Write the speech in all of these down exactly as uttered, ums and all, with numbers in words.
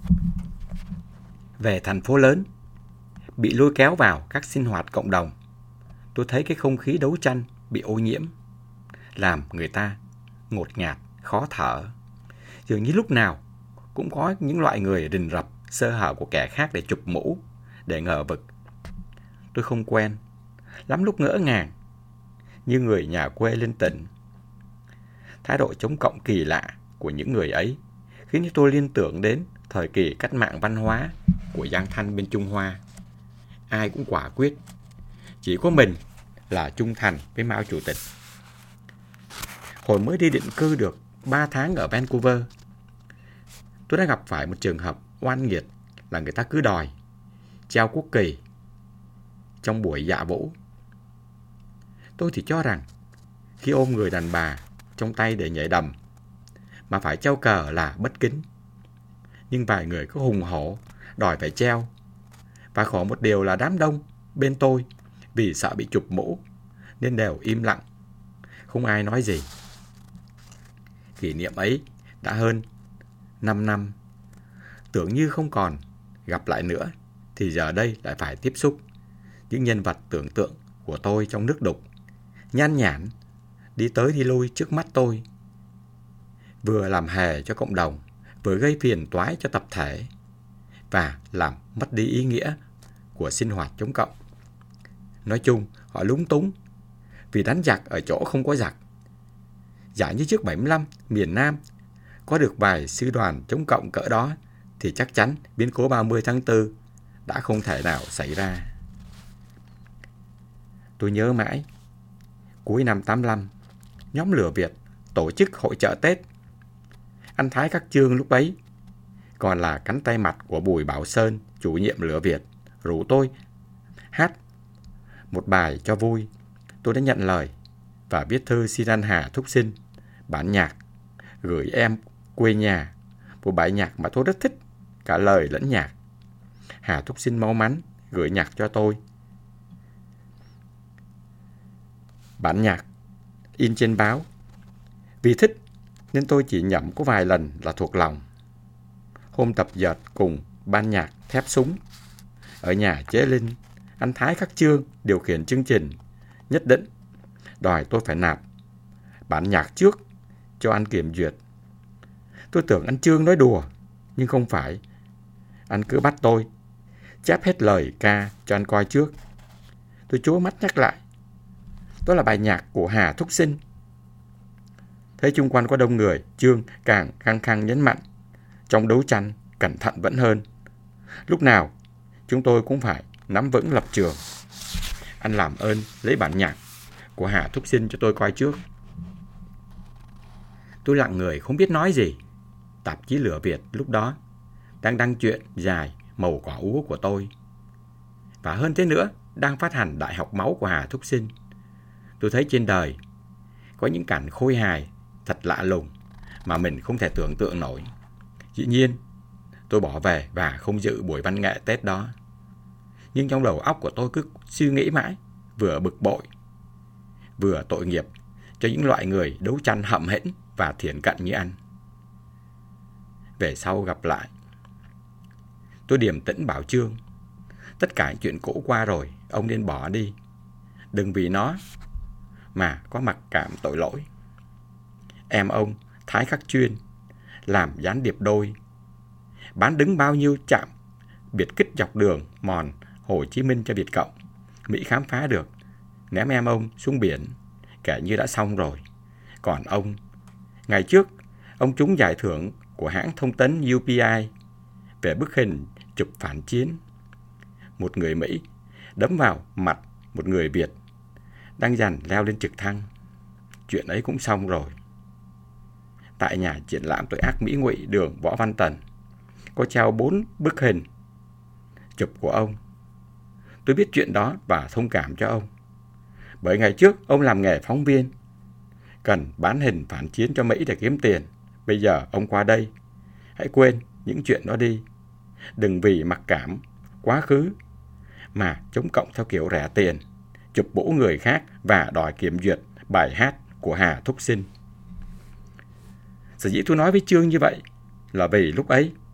Về thành phố lớn, bị lôi kéo vào các sinh hoạt cộng đồng, tôi thấy cái không khí đấu tranh bị ô nhiễm, làm người ta ngột ngạt, khó thở. Dường như lúc nào cũng có những loại người rình rập sơ hở của kẻ khác để chụp mũ, để ngờ vực. Tôi không quen, lắm lúc ngỡ ngàng, như người nhà quê lên tỉnh. Thái độ chống cộng kỳ lạ của những người ấy khiến tôi liên tưởng đến thời kỳ cách mạng văn hóa của Giang Thanh bên Trung Hoa. Ai cũng quả quyết, chỉ có mình là trung thành với Mao Chủ tịch. Hồi mới đi định cư được ba tháng ở Vancouver, tôi đã gặp phải một trường hợp oan nghiệt là người ta cứ đòi treo quốc kỳ trong buổi dạ vũ. Tôi thì cho rằng khi ôm người đàn bà trong tay để nhảy đầm mà phải treo cờ là bất kính. Nhưng vài người cứ hùng hổ đòi phải treo. Và khổ một điều là đám đông bên tôi vì sợ bị chụp mũ nên đều im lặng, không ai nói gì. Kỷ niệm ấy đã hơn năm năm. Tưởng như không còn gặp lại nữa, thì giờ đây lại phải tiếp xúc những nhân vật tưởng tượng của tôi trong nước đục, nhan nhản, đi tới đi lui trước mắt tôi, vừa làm hề cho cộng đồng, vừa gây phiền toái cho tập thể, và làm mất đi ý nghĩa của sinh hoạt chống cộng. Nói chung, họ lúng túng vì đánh giặc ở chỗ không có giặc. Giả như trước bảy mươi lăm, miền Nam có được vài sư đoàn chống cộng cỡ đó, thì chắc chắn biến cố ba mươi tháng tư đã không thể nào xảy ra. Tôi nhớ mãi, cuối năm tám mươi lăm, nhóm Lửa Việt tổ chức hội chợ Tết. Anh Thái Khắc Chương lúc ấy còn là cánh tay mặt của Bùi Bảo Sơn, chủ nhiệm Lửa Việt, rủ tôi hát một bài cho vui. Tôi đã nhận lời và viết thư xin anh Hà Thúc Sinh bản nhạc gửi em quê nhà, một bài nhạc mà tôi rất thích cả lời lẫn nhạc. Hà Thúc Sinh mau mắn gửi nhạc cho tôi. Bản nhạc in trên báo. Vì thích nên tôi chỉ nhẩm có vài lần là thuộc lòng. Hôm tập dượt cùng ban nhạc Thép Súng ở nhà Chế Linh, anh Thái Khắc Chương điều khiển chương trình nhất định đòi tôi phải nạp bản nhạc trước cho anh kiểm duyệt. Tôi tưởng anh Chương nói đùa, nhưng không phải. Anh cứ bắt tôi chép hết lời ca cho anh coi trước. Tôi chố mắt nhắc lại, đó là bài nhạc của Hà Thúc Sinh. Thấy chung quanh có đông người, Chương càng khăng khăng nhấn mạnh, trong đấu tranh cẩn thận vẫn hơn. Lúc nào chúng tôi cũng phải nắm vững lập trường. Anh làm ơn lấy bản nhạc của Hà Thúc Sinh cho tôi coi trước. Tôi lặng người không biết nói gì. Tạp chí Lửa Việt lúc đó đang đăng truyện dài Màu Cỏ Úa của tôi. Và hơn thế nữa, đang phát hành Đại học Máu của Hà Thúc Sinh. Tôi thấy trên đời có những cảnh khôi hài thật lạ lùng mà mình không thể tưởng tượng nổi. Dĩ nhiên, tôi bỏ về và không dự buổi văn nghệ Tết đó. Nhưng trong đầu óc của tôi cứ suy nghĩ mãi, vừa bực bội, vừa tội nghiệp cho những loại người đấu tranh hậm hĩnh và thiển cận như anh. Về sau gặp lại, tôi điềm tĩnh bảo Chương, tất cả chuyện cũ qua rồi, ông nên bỏ đi. Đừng vì nó mà có mặc cảm tội lỗi. Em ông, Thái Khắc Chuyên, làm gián điệp đôi, bán đứng bao nhiêu trạm biệt kích dọc đường mòn Hồ Chí Minh cho Việt Cộng. Mỹ khám phá được, ném em ông xuống biển, kể như đã xong rồi. Còn ông, ngày trước, ông trúng giải thưởng của hãng thông tấn U P I về bức hình chụp phản chiến. Một người Mỹ đấm vào mặt một người Việt đang dần leo lên trực thăng. Chuyện ấy cũng xong rồi. Tại nhà triển lãm tội ác Mỹ Ngụy đường Võ Văn Tần có treo bốn bức hình chụp của ông. Tôi biết chuyện đó và thông cảm cho ông. Bởi ngày trước ông làm nghề phóng viên, cần bán hình phản chiến cho Mỹ để kiếm tiền. Bây giờ ông qua đây, hãy quên những chuyện đó đi. Đừng vì mặc cảm quá khứ mà chống cộng theo kiểu rẻ tiền, chụp bũ người khác và đòi kiểm duyệt bài hát của Hà Thúc Sinh. Sở dĩ tôi nói với Chương như vậy là vì lúc ấy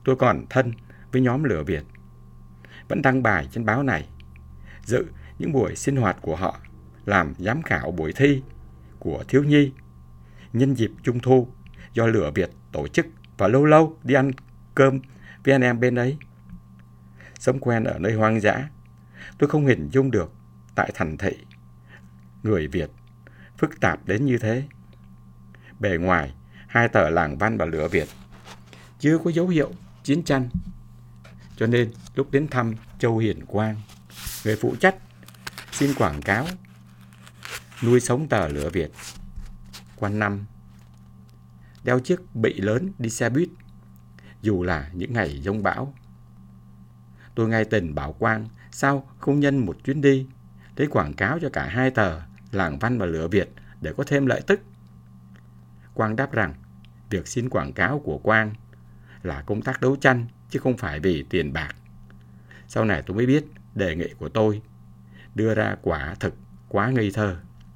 tôi còn thân với nhóm Lửa Việt, vẫn đăng bài trên báo này, dự những buổi sinh hoạt của họ, làm giám khảo buổi thi của thiếu nhi nhân dịp Trung thu do Lửa Việt tổ chức, và lâu lâu đi ăn cơm với anh em bên ấy. Sống quen ở nơi hoang dã, tôi không hình dung được tại thành thị người Việt phức tạp đến như thế. Bề ngoài, hai tờ Làng Văn và Lửa Việt chưa có dấu hiệu chiến tranh, cho nên lúc đến thăm Châu Hiền Quang, người phụ trách xin quảng cáo nuôi sống tờ Lửa Việt, quanh năm đeo chiếc bị lớn đi xe buýt, dù là những ngày giông bão. Tôi ngay tình bảo Quang sao không nhân một chuyến đi để quảng cáo cho cả hai tờ Làng Văn và Lửa Việt để có thêm lợi tức. Quang đáp rằng việc xin quảng cáo của Quang là công tác đấu tranh chứ không phải vì tiền bạc. Sau này tôi mới biết đề nghị của tôi đưa ra quả thực quá ngây thơ.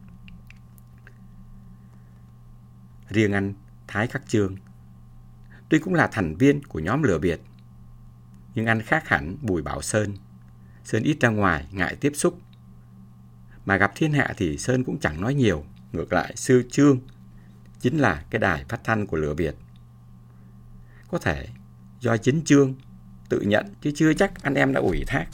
Riêng anh Thái Khắc Chương, tuy cũng là thành viên của nhóm Lửa Việt, nhưng anh khác hẳn Bùi Bảo Sơn. Sơn ít ra ngoài, ngại tiếp xúc. Mà gặp thiên hạ thì Sơn cũng chẳng nói nhiều. Ngược lại, Sư Chương chính là cái đài phát thanh của Lửa Việt. Có thể do chính Chương tự nhận, chứ chưa chắc anh em đã ủy thác.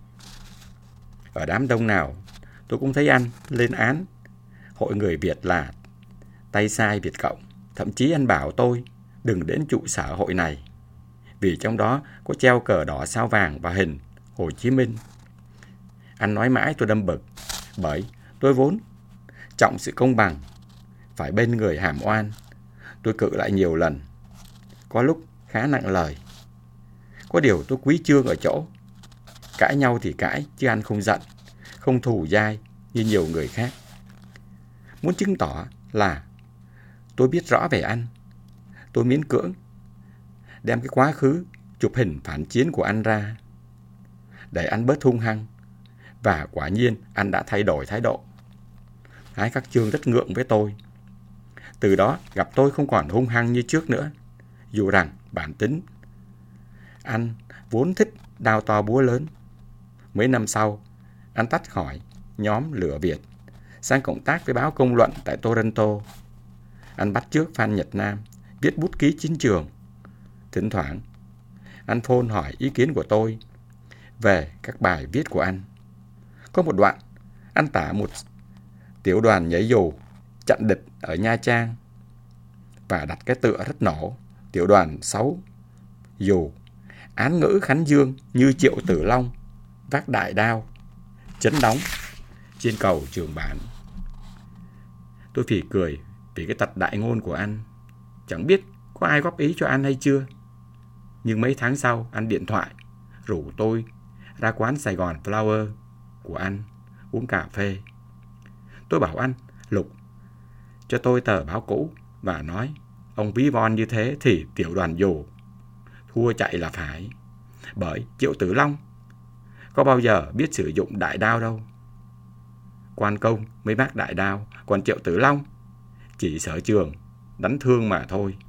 Ở đám đông nào, tôi cũng thấy anh lên án hội người Việt là tay sai Việt Cộng. Thậm chí anh bảo tôi đừng đến trụ sở hội này, vì trong đó có treo cờ đỏ sao vàng và hình Hồ Chí Minh. Anh nói mãi tôi đâm bực, bởi tôi vốn trọng sự công bằng, phải bên người hàm oan. Tôi cự lại nhiều lần, có lúc khá nặng lời. Có điều tôi quý Chương ở chỗ, cãi nhau thì cãi, chứ anh không giận, không thù dai như nhiều người khác. Muốn chứng tỏ là tôi biết rõ về anh, tôi miễn cưỡng đem cái quá khứ chụp hình phản chiến của anh ra, để anh bớt hung hăng. Và quả nhiên anh đã thay đổi thái độ. Thái Khắc Chương rất ngượng với tôi. Từ đó gặp tôi không còn hung hăng như trước nữa, dù rằng bản tính anh vốn thích đao to búa lớn. Mấy năm sau, anh tách khỏi nhóm Lửa Việt, sang cộng tác với báo Công luận tại Toronto. Anh bắt chước Phan Nhật Nam viết bút ký chiến trường. Thỉnh thoảng, anh phone hỏi ý kiến của tôi về các bài viết của anh. Có một đoạn, anh tả một tiểu đoàn nhảy dù chặn địch ở Nha Trang và đặt cái tựa rất nổ: tiểu đoàn sáu dù án ngữ Khánh Dương như Triệu Tử Long vác đại đao chấn đóng trên cầu Trường Bản. Tôi phì cười vì cái tật đại ngôn của anh. Chẳng biết có ai góp ý cho anh hay chưa, nhưng mấy tháng sau anh điện thoại rủ tôi ra quán Sài Gòn Flower của anh uống cà phê. Tôi bảo anh lục cho tôi tờ báo cũ và nói ông ví von như thế thì tiểu đoàn dù thua chạy là phải, bởi Triệu Tử Long có bao giờ biết sử dụng đại đao đâu. Quan Công mới vác đại đao, còn Triệu Tử Long chỉ sở trường đánh thương mà thôi.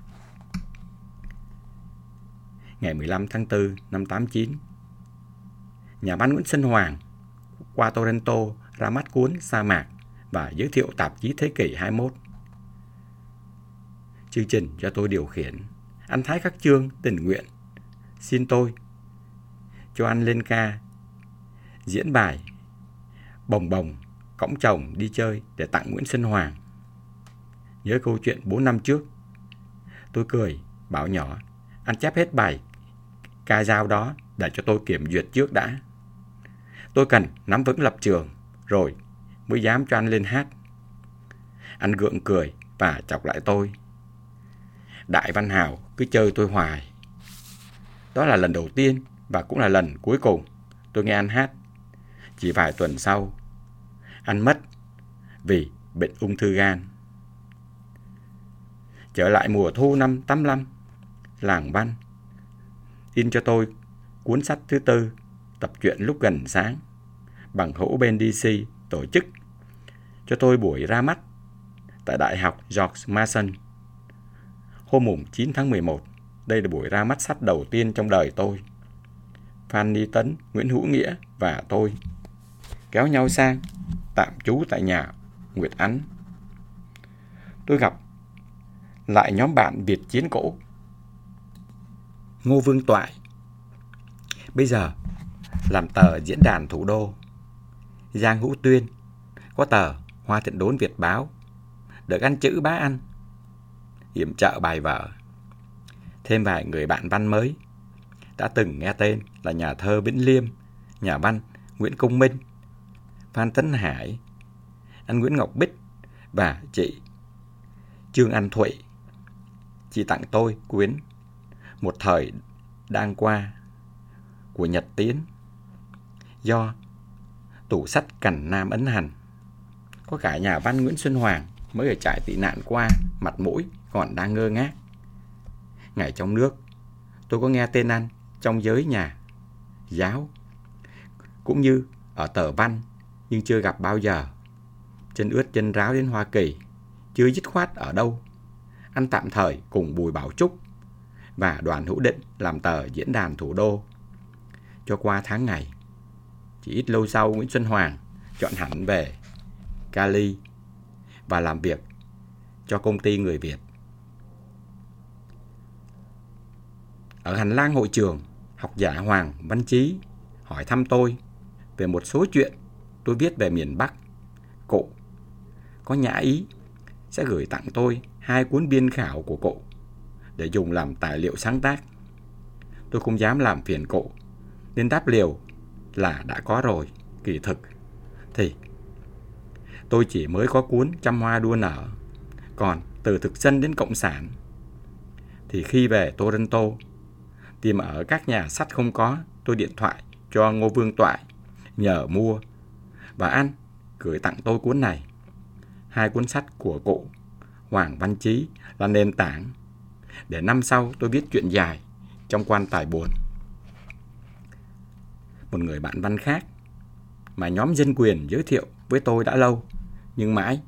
Ngày mười lăm tháng tư năm tám chín, nhà văn Nguyễn Xuân Hoàng qua Toronto ra mắt cuốn Sa Mạc và giới thiệu tạp chí Thế kỷ hai mươi mốt. Chương trình do tôi điều khiển. Anh Thái Khắc Chương tình nguyện xin tôi cho anh lên ca diễn bài Bồng Bồng cõng chồng đi chơi để tặng Nguyễn Xuân Hoàng. Nhớ câu chuyện bốn năm trước, tôi cười bảo nhỏ anh chép hết bài ca dao đó để cho tôi kiểm duyệt trước đã. Tôi cần nắm vững lập trường rồi mới dám cho anh lên hát. Anh gượng cười và chọc lại tôi: Đại Văn Hào cứ chơi tôi hoài. Đó là lần đầu tiên và cũng là lần cuối cùng tôi nghe anh hát. Chỉ vài tuần sau, anh mất vì bệnh ung thư gan. Trở lại mùa thu năm tám mươi lăm, Làng Văn in cho tôi cuốn sách thứ tư, tập truyện Lúc Gần Sáng. Bằng hữu bên đê xê tổ chức cho tôi buổi ra mắt tại Đại học George Mason hôm chín tháng mười một đây là buổi ra mắt sách đầu tiên trong đời tôi. Phan Ni Tấn, Nguyễn Hữu Nghĩa và tôi kéo nhau sang tạm trú tại nhà Nguyệt Ánh. Tôi gặp lại nhóm bạn Việt chiến cũ. Ngô Vương Toại, bây giờ làm tờ Diễn đàn Thủ đô. Giang Hữu Tuyên, có tờ Hoa Thiện Đốn Việt Báo, được ăn chữ bá ăn. Yểm trợ bài vở. Thêm vài người bạn văn mới đã từng nghe tên là nhà thơ Vĩnh Liêm, nhà văn Nguyễn Công Minh, Phan Tấn Hải, anh Nguyễn Ngọc Bích và chị Trương An Thụy. Chị tặng tôi quyển Một Thời Đang Qua của Nhật Tiến do tủ sách Cành Nam ấn hành. Có cả nhà văn Nguyễn Xuân Hoàng mới ở trại tị nạn qua, mặt mũi còn đang ngơ ngác. Ngày trong nước, tôi có nghe tên anh trong giới nhà giáo, cũng như ở tờ văn, nhưng chưa gặp bao giờ. Chân ướt chân ráo đến Hoa Kỳ, chưa dứt khoát ở đâu. Anh tạm thời cùng Bùi Bảo Trúc và Đoàn Hữu Định làm tờ Diễn đàn Thủ đô. Cho qua tháng ngày, chỉ ít lâu sau Nguyễn Xuân Hoàng chọn hẳn về Cali và làm việc cho công ty người Việt. Ở hành lang hội trường, học giả Hoàng Văn Chí hỏi thăm tôi về một số chuyện tôi viết về miền Bắc. Cụ có nhã ý sẽ gửi tặng tôi hai cuốn biên khảo của cụ để dùng làm tài liệu sáng tác. Tôi không dám làm phiền cụ, nên đáp liều là đã có rồi. Kỳ thực thì tôi chỉ mới có cuốn Trăm Hoa Đua Nở. Còn từ thực dân đến cộng sản thì khi về Toronto tìm ở các nhà sách không có, tôi điện thoại cho Ngô Vương Toại nhờ mua, và anh gửi tặng tôi cuốn này. Hai cuốn sách của cụ Hoàng Văn Chí là nền tảng để năm sau tôi viết truyện dài trong Quan Tài Buồn. Một người bạn văn khác mà nhóm dân quyền giới thiệu với tôi đã lâu, nhưng mãi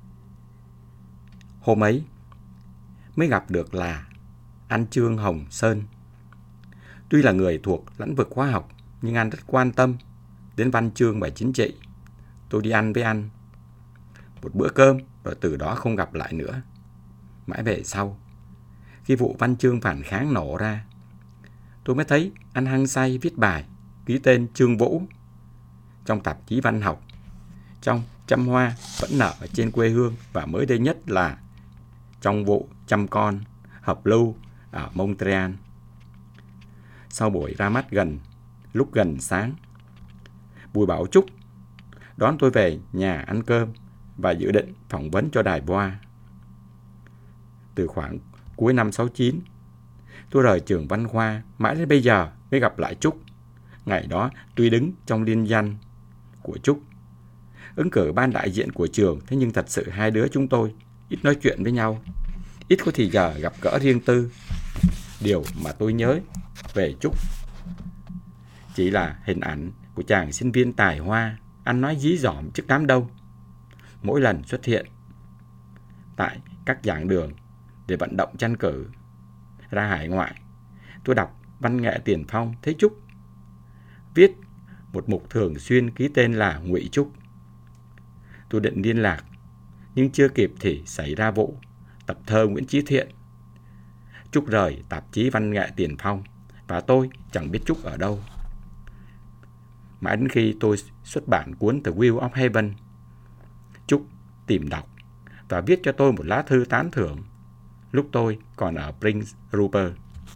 hôm ấy mới gặp được là anh Trương Hồng Sơn. Tuy là người thuộc lĩnh vực khoa học, nhưng anh rất quan tâm đến văn chương và chính trị. Tôi đi ăn với anh một bữa cơm, rồi từ đó không gặp lại nữa. Mãi về sau, khi vụ văn chương phản kháng nổ ra, tôi mới thấy anh hăng say viết bài ký tên Trương Vũ trong tạp chí văn học, trong Trăm Hoa Vẫn Nở Trên Quê Hương, và mới đây nhất là trong vụ Trăm Con Hợp Lưu ở Montreal. Sau buổi ra mắt gần lúc gần sáng, Bùi Bảo Trúc đón tôi về nhà ăn cơm và dự định phỏng vấn cho đài Voa. Từ khoảng cuối năm sáu chín, tôi rời trường văn khoa, mãi đến bây giờ mới gặp lại Trúc. Ngày đó tuy đứng trong liên danh của Trúc, ứng cử ban đại diện của trường, thế nhưng thật sự hai đứa chúng tôi ít nói chuyện với nhau, ít có thì giờ gặp gỡ riêng tư. Điều mà tôi nhớ về Trúc chỉ là hình ảnh của chàng sinh viên tài hoa, ăn nói dí dỏm trước đám đông. Mỗi lần xuất hiện tại các giảng đường để vận động tranh cử ra hải ngoại, tôi đọc văn nghệ tiền phong thấy Trúc viết một mục thường xuyên ký tên là Ngụy Trúc. Tôi định liên lạc, nhưng chưa kịp thì xảy ra vụ tập thơ Nguyễn Chí Thiện. Trúc rời tạp chí văn nghệ tiền phong và tôi chẳng biết Trúc ở đâu. Mãi đến khi tôi xuất bản cuốn The Wheel of Heaven, Trúc tìm đọc và viết cho tôi một lá thư tán thưởng lúc tôi còn ở Prince Rupert.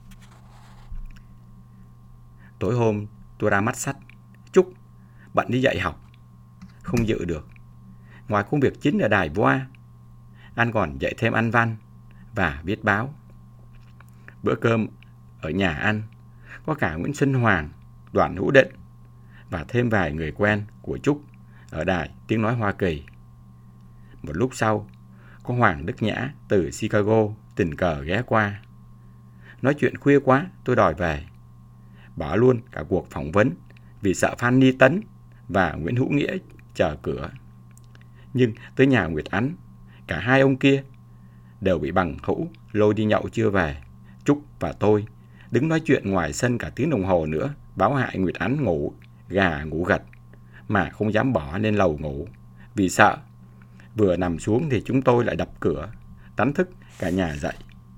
Tối hôm tôi ra mắt sách, Trúc bận đi dạy học, không dự được. Ngoài công việc chính ở đài Voa, anh còn dạy thêm ăn văn và viết báo. Bữa cơm ở nhà ăn có cả Nguyễn Xuân Hoàng, Đoàn Hữu Định và thêm vài người quen của Trúc ở đài Tiếng Nói Hoa Kỳ. Một lúc sau, có Hoàng Đức Nhã từ Chicago tình cờ ghé qua. Nói chuyện khuya quá, tôi đòi về, bỏ luôn cả cuộc phỏng vấn vì sợ Phan Ni Tấn và Nguyễn Hữu Nghĩa chờ cửa. Nhưng tới nhà Nguyệt Ánh, cả hai ông kia đều bị bằng hữu lôi đi nhậu chưa về. Trúc Trúc và tôi đứng nói chuyện ngoài sân cả tiếng đồng hồ nữa, báo hại Nguyệt Ánh ngủ gà ngủ gật mà không dám bỏ lên lầu ngủ vì sợ vừa nằm xuống thì chúng tôi lại đập cửa, đánh thức cả nhà dậy.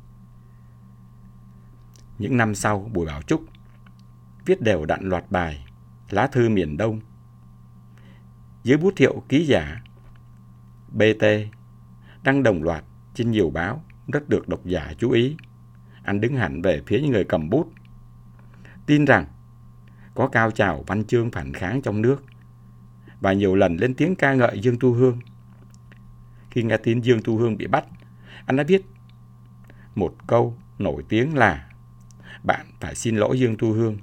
Những năm sau, Bùi Bảo Trúc viết đều đặn loạt bài Lá thư miền Đông dưới bút hiệu ký giả bê tê, đăng đồng loạt trên nhiều báo, rất được độc giả chú ý. Anh đứng hẳn về phía những người cầm bút, tin rằng có cao trào văn chương phản kháng trong nước, và nhiều lần lên tiếng ca ngợi Dương Tu Hương. Khi nghe tin Dương Tu Hương bị bắt, anh đã viết một câu nổi tiếng là bạn phải xin lỗi Dương Tu Hương.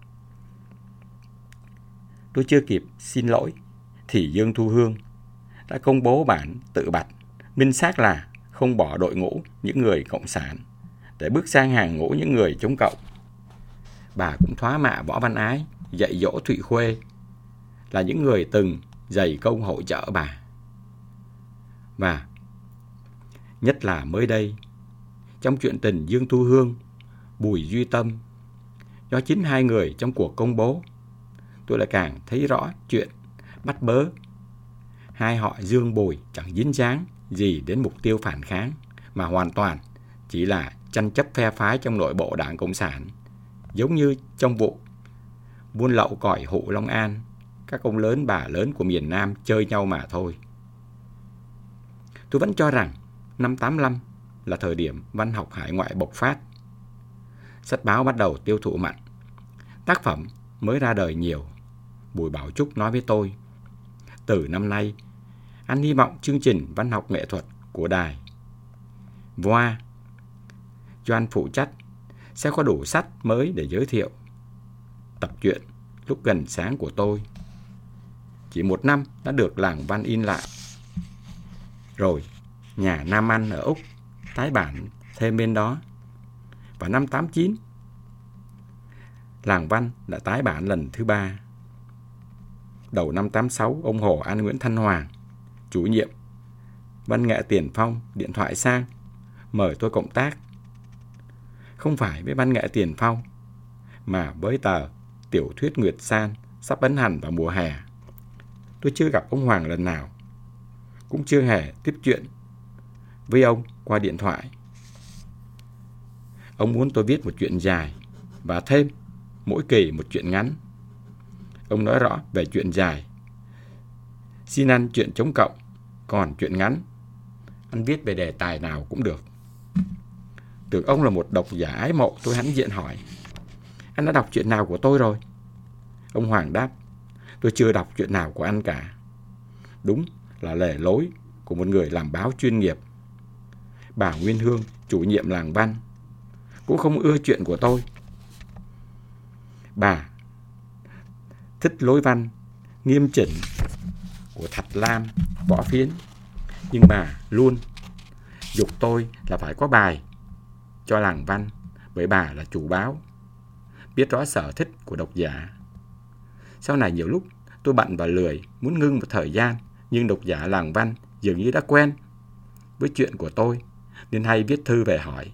Tôi chưa kịp xin lỗi thì Dương Tu Hương đã công bố bản tự bặt, minh xác là không bỏ đội ngũ những người cộng sản để bước sang hàng ngũ những người chống cộng. Bà cũng thoá mạ Võ Văn Ái, dạy dỗ Thụy Khuê là những người từng dày công hỗ trợ bà. Và nhất là mới đây, trong chuyện tình Dương Tu Hương, Bùi Duy Tâm, do chính hai người trong cuộc công bố, tôi lại càng thấy rõ chuyện bắt bớ hai họ Dương Bùi chẳng dính dáng gì đến mục tiêu phản kháng, mà hoàn toàn chỉ là tranh chấp phe phái trong nội bộ Đảng Cộng sản, giống như trong vụ buôn lậu cỏi hụ Long An, các ông lớn bà lớn của miền Nam chơi nhau mà thôi. Tôi vẫn cho rằng năm tám lăm là thời điểm văn học hải ngoại bộc phát. Sách báo bắt đầu tiêu thụ mạnh, tác phẩm mới ra đời nhiều. Bùi Bảo Trúc nói với tôi, từ năm nay, anh hy vọng chương trình văn học nghệ thuật của đài Voa do anh phụ trách sẽ có đủ sách mới để giới thiệu. Tập truyện Lúc gần sáng của tôi chỉ một năm đã được Làng Văn in lại. Rồi nhà Nam Anh ở Úc tái bản thêm bên đó. Và năm tám chín, Làng Văn đã tái bản lần thứ ba. Đầu năm tám sáu, ông Hồ An Nguyễn Thanh Hoàng, chủ nhiệm Văn nghệ Tiền Phong, điện thoại sang mời tôi cộng tác. Không phải với Văn nghệ Tiền Phong, mà với tờ Tiểu thuyết Nguyệt San sắp ấn hành vào mùa hè. Tôi chưa gặp ông Hoàng lần nào, cũng chưa hề tiếp chuyện với ông qua điện thoại. Ông muốn tôi viết một chuyện dài và thêm mỗi kỳ một chuyện ngắn. Ông nói rõ về chuyện dài xin ăn chuyện chống cộng, còn chuyện ngắn anh viết về đề tài nào cũng được. Tưởng ông là một độc giả ái mộ, tôi hãnh diện hỏi, anh đã đọc chuyện nào của tôi rồi? Ông Hoàng đáp, tôi chưa đọc chuyện nào của anh cả. Đúng là lề lối của một người làm báo chuyên nghiệp. Bà Nguyên Hương, chủ nhiệm Làng Văn, cũng không ưa chuyện của tôi. Bà thích lối văn nghiêm chỉnh của Thạch Lam, Võ Phiến, nhưng bà luôn giục tôi là phải có bài cho Làng Văn, bởi bà là chủ báo, biết rõ sở thích của độc giả. Sau này nhiều lúc tôi bận và lười, muốn ngưng một thời gian, nhưng độc giả Làng Văn dường như đã quen với chuyện của tôi, nên hay viết thư về hỏi.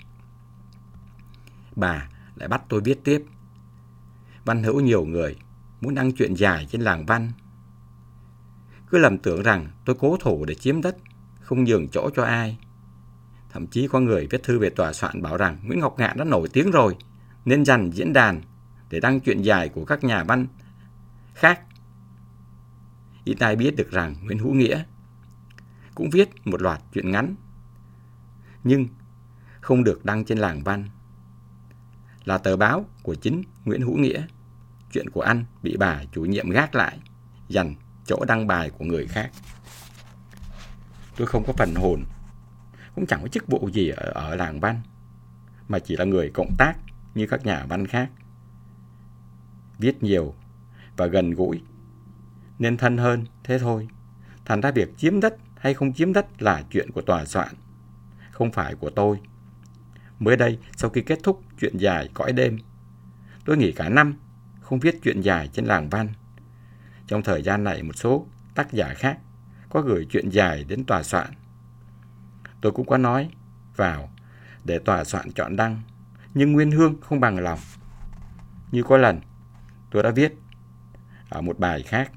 Bà lại bắt tôi viết tiếp. Văn hữu nhiều người muốn đăng chuyện dài trên Làng Văn, cứ lầm tưởng rằng tôi cố thủ để chiếm đất, không nhường chỗ cho ai. Thậm chí có người viết thư về tòa soạn bảo rằng Nguyễn Ngọc Ngạn đã nổi tiếng rồi, nên dành diễn đàn để đăng chuyện dài của các nhà văn khác. Ít ai biết được rằng Nguyễn Hữu Nghĩa cũng viết một loạt chuyện ngắn, nhưng không được đăng trên Làng Văn, là tờ báo của chính Nguyễn Hữu Nghĩa. Chuyện của anh bị bà chủ nhiệm gác lại, dành chỗ đăng bài của người khác. Tôi không có phần hồn, cũng chẳng có chức vụ gì ở, ở Làng Văn, mà chỉ là người cộng tác như các nhà văn khác. Viết nhiều và gần gũi nên thân hơn, thế thôi. Thành ra việc chiếm đất hay không chiếm đất là chuyện của tòa soạn, không phải của tôi. Mới đây, sau khi kết thúc chuyện dài Cõi Đêm, tôi nghỉ cả năm không viết chuyện dài trên Làng Văn. Trong thời gian này, một số tác giả khác có gửi chuyện dài đến tòa soạn. Tôi cũng có nói vào để tòa soạn chọn đăng, nhưng Nguyên Hương không bằng lòng. Như có lần tôi đã viết ở một bài khác,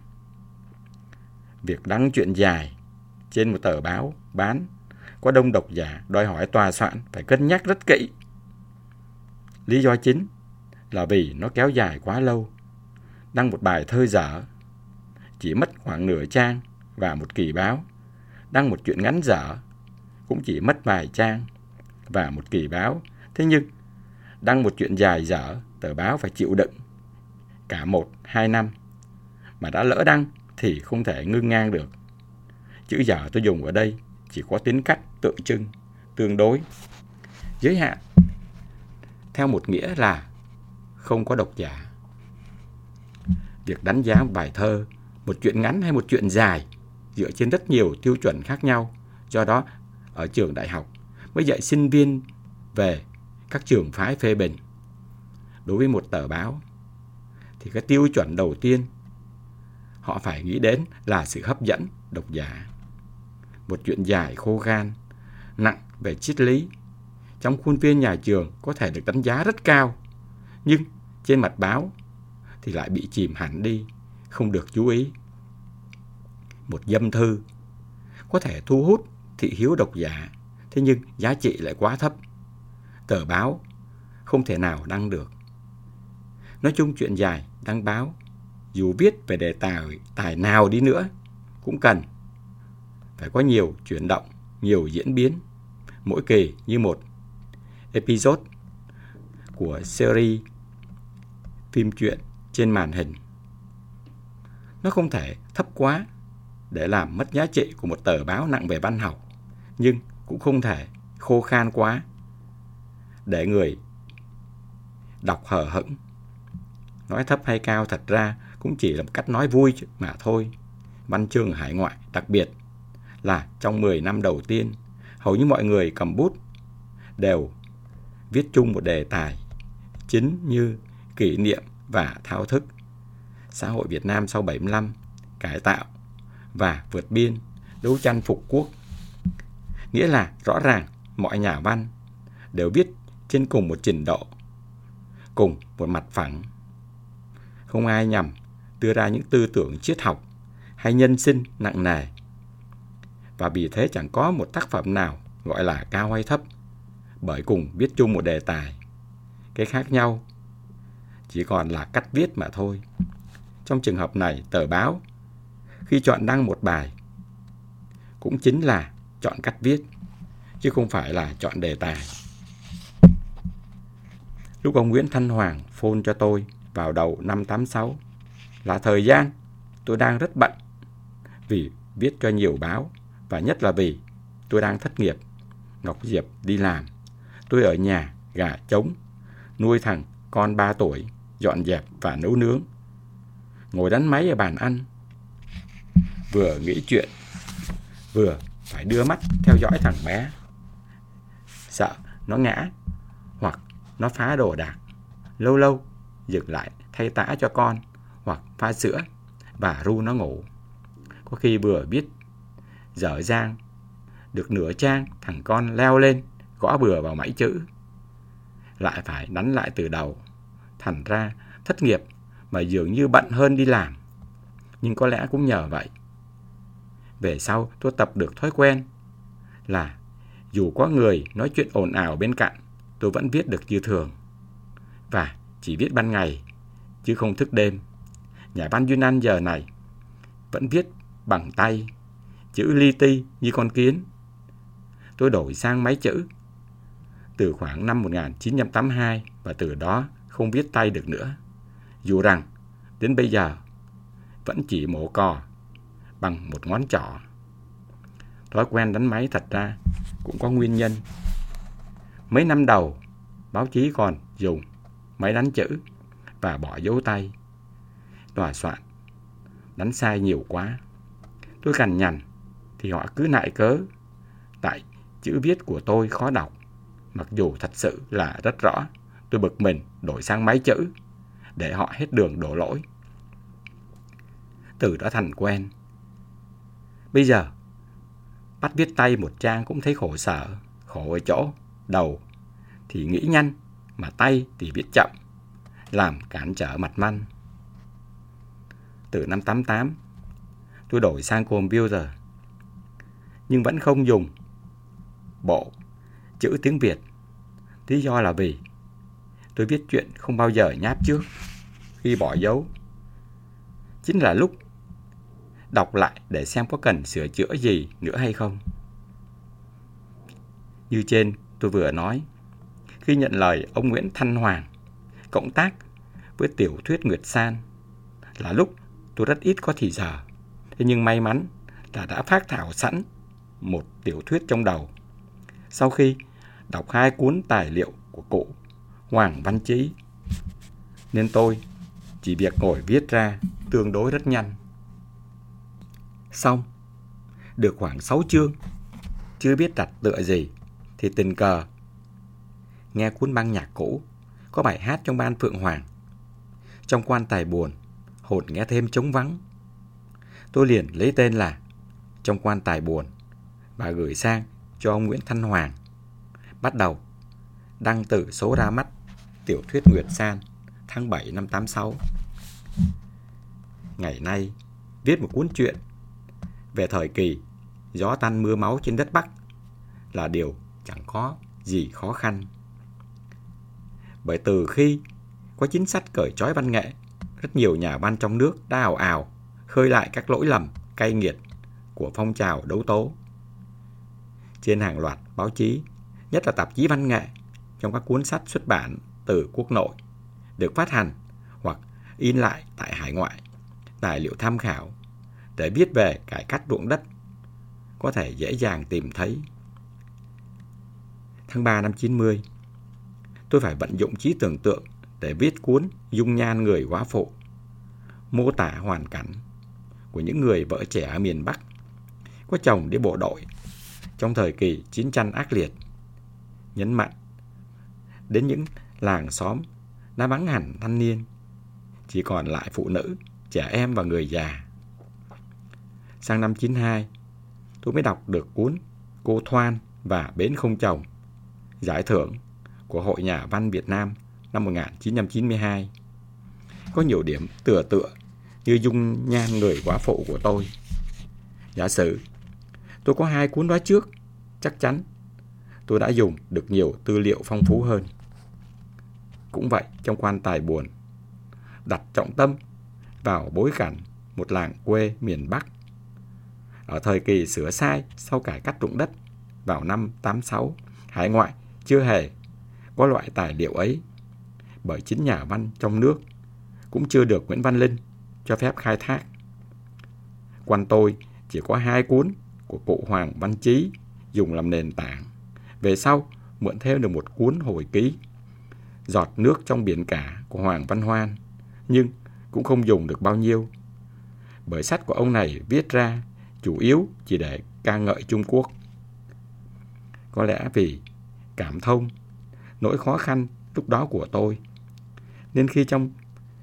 việc đăng chuyện dài trên một tờ báo bán có đông độc giả đòi hỏi tòa soạn phải cân nhắc rất kỹ. Lý do chính là vì nó kéo dài quá lâu. Đăng một bài thơ dở chỉ mất khoảng nửa trang và một kỳ báo. Đăng một chuyện ngắn dở cũng chỉ mất vài trang và một kỳ báo. Thế nhưng đăng một chuyện dài dở, tờ báo phải chịu đựng cả một, hai năm. Mà đã lỡ đăng thì không thể ngưng ngang được. Chữ dở tôi dùng ở đây chỉ có tính cách tượng trưng, tương đối, giới hạn, theo một nghĩa là không có độc giả. Việc đánh giá một bài thơ, một chuyện ngắn hay một chuyện dài dựa trên rất nhiều tiêu chuẩn khác nhau. Do đó, ở trường đại học mới dạy sinh viên về các trường phái phê bình. Đối với một tờ báo thì cái tiêu chuẩn đầu tiên họ phải nghĩ đến là sự hấp dẫn độc giả. Một chuyện dài khô khan, nặng về triết lý, trong khuôn viên nhà trường có thể được đánh giá rất cao, nhưng trên mặt báo thì lại bị chìm hẳn đi, không được chú ý. Một dâm thư có thể thu hút thị hiếu độc giả, thế nhưng giá trị lại quá thấp. Tờ báo không thể nào đăng được. Nói chung chuyện dài đăng báo, dù viết về đề tài tài nào đi nữa, cũng cần phải có nhiều chuyển động, nhiều diễn biến. Mỗi kỳ như một episode của series phim truyện trên màn hình. Nó không thể thấp quá để làm mất giá trị của một tờ báo nặng về văn học, nhưng cũng không thể khô khan quá để người đọc hờ hững. Nói thấp hay cao thật ra cũng chỉ là một cách nói vui mà thôi. Văn chương hải ngoại, đặc biệt là trong mười năm đầu tiên, hầu như mọi người cầm bút đều viết chung một đề tài chính như kỷ niệm và thao thức, xã hội Việt Nam sau bảy mươi lăm, cải tạo và vượt biên, đấu tranh phục quốc. Nghĩa là rõ ràng mọi nhà văn đều viết trên cùng một trình độ, cùng một mặt phẳng. Không ai nhằm đưa ra những tư tưởng triết học hay nhân sinh nặng nề. Và vì thế chẳng có một tác phẩm nào gọi là cao hay thấp, bởi cùng viết chung một đề tài. Cái khác nhau chỉ còn là cách viết mà thôi. Trong trường hợp này, tờ báo khi chọn đăng một bài cũng chính là chọn cách viết, chứ không phải là chọn đề tài. Lúc ông Nguyễn Thanh Hoàng phone cho tôi vào đầu năm tám sáu là thời gian tôi đang rất bận vì viết cho nhiều báo, và nhất là vì tôi đang thất nghiệp. Ngọc Diệp đi làm, tôi ở nhà gà trống, nuôi thằng con ba tuổi, dọn dẹp và nấu nướng, ngồi đánh máy ở bàn ăn, vừa nghĩ chuyện vừa phải đưa mắt theo dõi thằng bé, sợ nó ngã hoặc nó phá đồ đạc. Lâu lâu dừng lại thay tã cho con hoặc pha sữa và ru nó ngủ. Có khi vừa viết dở dang được nửa trang, thằng con leo lên gõ bừa vào mảy chữ, lại phải đánh lại từ đầu. Thành ra thất nghiệp mà dường như bận hơn đi làm. Nhưng có lẽ cũng nhờ vậy, về sau tôi tập được thói quen là dù có người nói chuyện ồn ào bên cạnh, tôi vẫn viết được như thường. Và chỉ viết ban ngày chứ không thức đêm. Nhà văn Duyên Anh giờ này vẫn viết bằng tay, chữ li ti như con kiến. Tôi đổi sang máy chữ từ khoảng năm một nghìn chín trăm tám mươi hai và từ đó không viết tay được nữa. Dù rằng đến bây giờ vẫn chỉ mổ cò bằng một ngón trỏ. Thói quen đánh máy thật ra cũng có nguyên nhân. Mấy năm đầu, báo chí còn dùng máy đánh chữ và bỏ dấu tay. Tòa soạn đánh sai nhiều quá. Tôi cằn nhằn thì họ cứ nại cớ tại chữ viết của tôi khó đọc, mặc dù thật sự là rất rõ. Tôi bực mình đổi sang máy chữ để họ hết đường đổ lỗi. Từ đó thành quen. Bây giờ bắt viết tay một trang cũng thấy khổ sở. Khổ ở chỗ đầu thì nghĩ nhanh mà tay thì viết chậm, làm cản trở mạch manh. Từ năm tám tám, tôi đổi sang computer, nhưng vẫn không dùng bộ chữ tiếng Việt. Lý do là vì tôi viết chuyện không bao giờ nháp trước khi bỏ dấu. Chính là lúc đọc lại để xem có cần sửa chữa gì nữa hay không. Như trên tôi vừa nói, khi nhận lời ông Nguyễn Thanh Hoàng cộng tác với tiểu thuyết Nguyệt San là lúc tôi rất ít có thì giờ. Thế nhưng may mắn là đã phác thảo sẵn một tiểu thuyết trong đầu. Sau khi đọc hai cuốn tài liệu của cụ Hoàng Văn Chí, nên tôi chỉ việc ngồi viết ra tương đối rất nhanh. Xong, được khoảng sáu chương, chưa biết đặt tựa gì, thì tình cờ nghe cuốn băng nhạc cũ có bài hát trong ban Phượng Hoàng. Trong quan tài buồn, hồn nghe thêm trống vắng. Tôi liền lấy tên là Trong quan tài buồn và gửi sang cho ông Nguyễn Thanh Hoàng. Bắt đầu đăng từ số ra mắt tiểu thuyết Nguyệt San tháng bảy năm tám sáu. Ngày nay, viết một cuốn truyện về thời kỳ gió tanh mưa máu trên đất Bắc là điều chẳng có gì khó khăn. Bởi từ khi có chính sách cởi trói văn nghệ, rất nhiều nhà văn trong nước đã ào ào khơi lại các lỗi lầm cay nghiệt của phong trào đấu tố. Trên hàng loạt báo chí, nhất là tạp chí văn nghệ, trong các cuốn sách xuất bản từ quốc nội, được phát hành hoặc in lại tại hải ngoại, tài liệu tham khảo để viết về cải cách ruộng đất có thể dễ dàng tìm thấy. Tháng ba năm chín mươi, tôi phải vận dụng trí tưởng tượng để viết cuốn Dung nhan người góa phụ, mô tả hoàn cảnh của những người vợ trẻ ở miền Bắc có chồng đi bộ đội trong thời kỳ chiến tranh ác liệt, nhấn mạnh đến những làng xóm đã vắng hẳn thanh niên, chỉ còn lại phụ nữ, trẻ em và người già. Sang năm chín hai, tôi mới đọc được cuốn Cô Thoan và Bến Không Chồng, giải thưởng của Hội Nhà văn Việt Nam năm một nghìn chín trăm chín mươi hai. Có nhiều điểm tựa tựa như dung nhan người góa phụ của tôi. Giả sử tôi có hai cuốn đó trước, chắc chắn tôi đã dùng được nhiều tư liệu phong phú hơn. Cũng vậy, trong quan tài buồn, đặt trọng tâm vào bối cảnh một làng quê miền Bắc ở thời kỳ sửa sai sau cải cách ruộng đất vào năm tám sáu. Hải ngoại chưa hề có loại tài liệu ấy, bởi chính nhà văn trong nước cũng chưa được Nguyễn Văn Linh cho phép khai thác. Quan tôi chỉ có hai cuốn của cụ Hoàng Văn Chí dùng làm nền tảng. Về sau mượn thêm được một cuốn hồi ký Giọt nước trong biển cả của Hoàng Văn Hoan, nhưng cũng không dùng được bao nhiêu, bởi sách của ông này viết ra chủ yếu chỉ để ca ngợi Trung Quốc. Có lẽ vì cảm thông nỗi khó khăn lúc đó của tôi, nên khi trong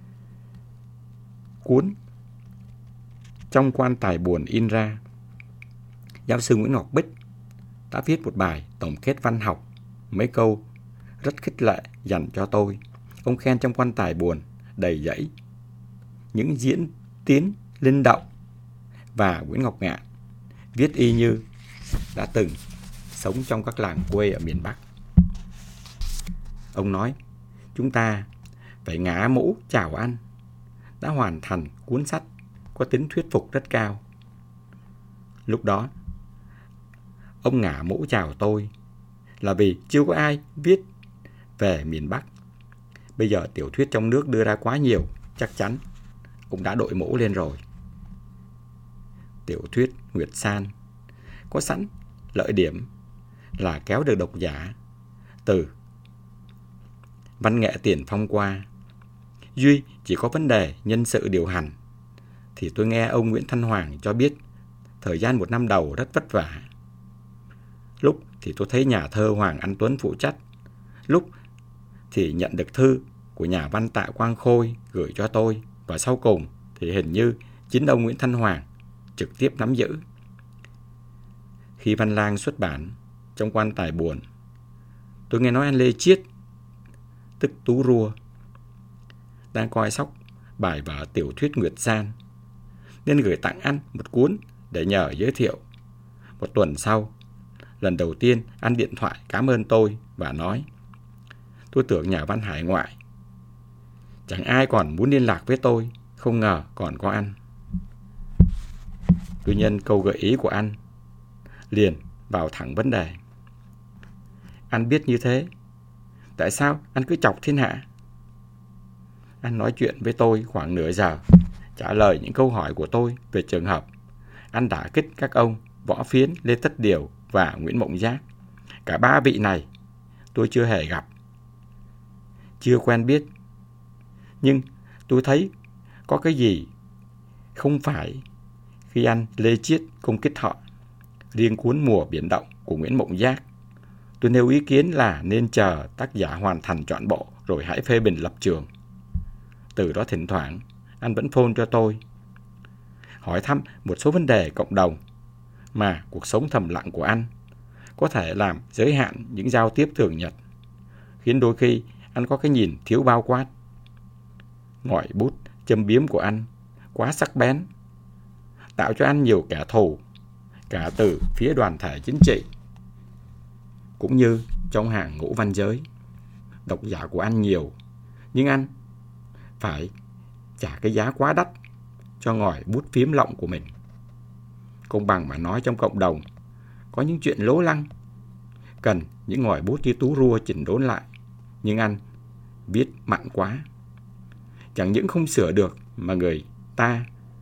cuốn Trong quan tài buồn in ra, giáo sư Nguyễn Ngọc Bích đã viết một bài tổng kết văn học, mấy câu rất khích lệ dành cho tôi. Ông khen trong quan tài buồn đầy dẫy những diễn tiến linh động, và Nguyễn Ngọc Ngạn viết y như đã từng sống trong các làng quê ở miền Bắc. Ông nói, chúng ta phải ngã mũ chào anh, đã hoàn thành cuốn sách có tính thuyết phục rất cao. Lúc đó, ông ngả mũ chào tôi là vì chưa có ai viết về miền Bắc. Bây giờ tiểu thuyết trong nước đưa ra quá nhiều, chắc chắn ông đã đội mũ lên rồi. Tiểu thuyết Nguyệt San có sẵn lợi điểm là kéo được độc giả từ văn nghệ tiền phong qua. Duy chỉ có vấn đề nhân sự điều hành, thì tôi nghe ông Nguyễn Thanh Hoàng cho biết thời gian một năm đầu rất vất vả. Lúc thì tôi thấy nhà thơ Hoàng Anh Tuấn phụ trách, lúc thì nhận được thư của nhà văn Tạ Quang Khôi gửi cho tôi, và sau cùng thì hình như chính ông Nguyễn Thanh Hoàng trực tiếp nắm giữ. Khi Văn Lang xuất bản Trong quan tài buồn, tôi nghe nói anh Lê Chiết tức Tú Rua, đang coi sóc bài vở tiểu thuyết Nguyệt San, nên gửi tặng anh một cuốn để nhờ giới thiệu. Một tuần sau, lần đầu tiên anh điện thoại cảm ơn tôi và nói: tôi tưởng nhà văn hải ngoại chẳng ai còn muốn liên lạc với tôi, không ngờ còn có anh. Tôi nhân câu gợi ý của anh, liền vào thẳng vấn đề. Anh biết như thế, tại sao anh cứ chọc thiên hạ? Anh nói chuyện với tôi khoảng nửa giờ, trả lời những câu hỏi của tôi về trường hợp anh đả kích các ông Võ Phiến, Lê Tất Điều và Nguyễn Mộng Giác. Cả ba vị này tôi chưa hề gặp, chưa quen biết. Nhưng tôi thấy có cái gì không phải khi anh Lê Chiết công kích họ. Riêng cuốn Mùa Biển Động của Nguyễn Mộng Giác, tôi nêu ý kiến là nên chờ tác giả hoàn thành trọn bộ rồi hãy phê bình lập trường. Từ đó thỉnh thoảng anh vẫn phone cho tôi, hỏi thăm một số vấn đề cộng đồng mà cuộc sống thầm lặng của anh có thể làm giới hạn những giao tiếp thường nhật, khiến đôi khi anh có cái nhìn thiếu bao quát. Ngòi bút châm biếm của anh quá sắc bén, tạo cho anh nhiều kẻ thù, cả từ phía đoàn thể chính trị cũng như trong hàng ngũ văn giới. Độc giả của anh nhiều, nhưng anh phải trả cái giá quá đắt cho ngòi bút phím lọng của mình. Công bằng mà nói, trong cộng đồng có những chuyện lố lăng cần những ngòi bút như Tú Rua chỉnh đốn lại, nhưng anh viết mặn quá, chẳng những không sửa được mà người ta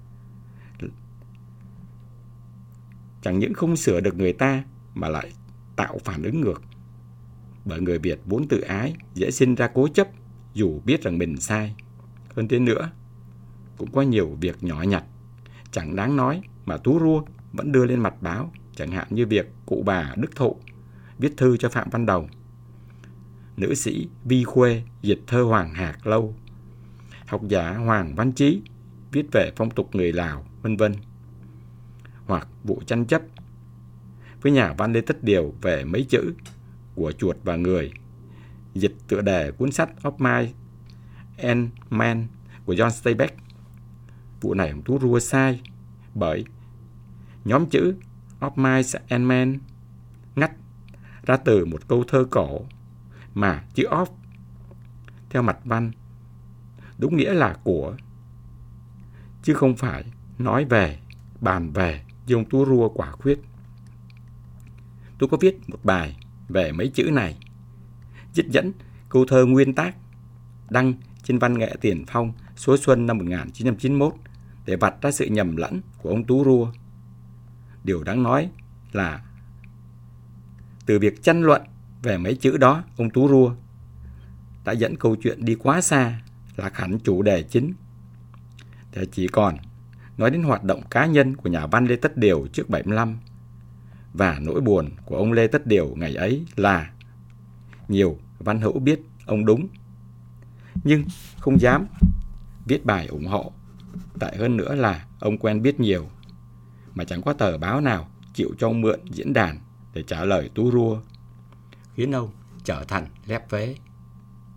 chẳng những không sửa được người ta mà lại tạo phản ứng ngược. Bởi người Việt vốn tự ái, dễ sinh ra cố chấp dù biết rằng mình sai. Hơn thế nữa, cũng có nhiều việc nhỏ nhặt chẳng đáng nói mà Tú Rua vẫn đưa lên mặt báo, chẳng hạn như việc cụ bà Đức Thụ viết thư cho Phạm Văn Đồng, nữ sĩ Vi Khuê dịch thơ Hoàng Hạc Lâu, học giả Hoàng Văn Chí viết về phong tục người Lào, vân vân. Hoặc vụ tranh chấp với nhà văn Lê Tất Điều về mấy chữ của chuột và người, dịch tựa đề cuốn sách Of My and Man của John Steinbeck. Vụ này ông Tú Rua sai, bởi nhóm chữ Of My and Man ngắt ra từ một câu thơ cổ mà chữ of theo mặt văn đúng nghĩa là của, chứ không phải nói về, bàn về như ông Tú Rua quả quyết. Tôi có viết một bài về mấy chữ này, trích dẫn câu thơ nguyên tác đăng trên Văn nghệ Tiền Phong số xuân năm một nghìn chín trăm chín mươi mốt để vạch ra sự nhầm lẫn của ông Tú Rua. Điều đáng nói là từ việc tranh luận về mấy chữ đó, ông Tú Rua đã dẫn câu chuyện đi quá xa, lạc hẳn chủ đề chính, để chỉ còn nói đến hoạt động cá nhân của nhà văn Lê Tất Điều trước bảy mươi lăm. Và nỗi buồn của ông Lê Tất Điều ngày ấy là nhiều văn hữu biết ông đúng, nhưng không dám viết bài ủng hộ. Tại hơn nữa là ông quen biết nhiều, mà chẳng có tờ báo nào chịu cho ông mượn diễn đàn để trả lời Tú Rua, khiến ông trở thành lép vế.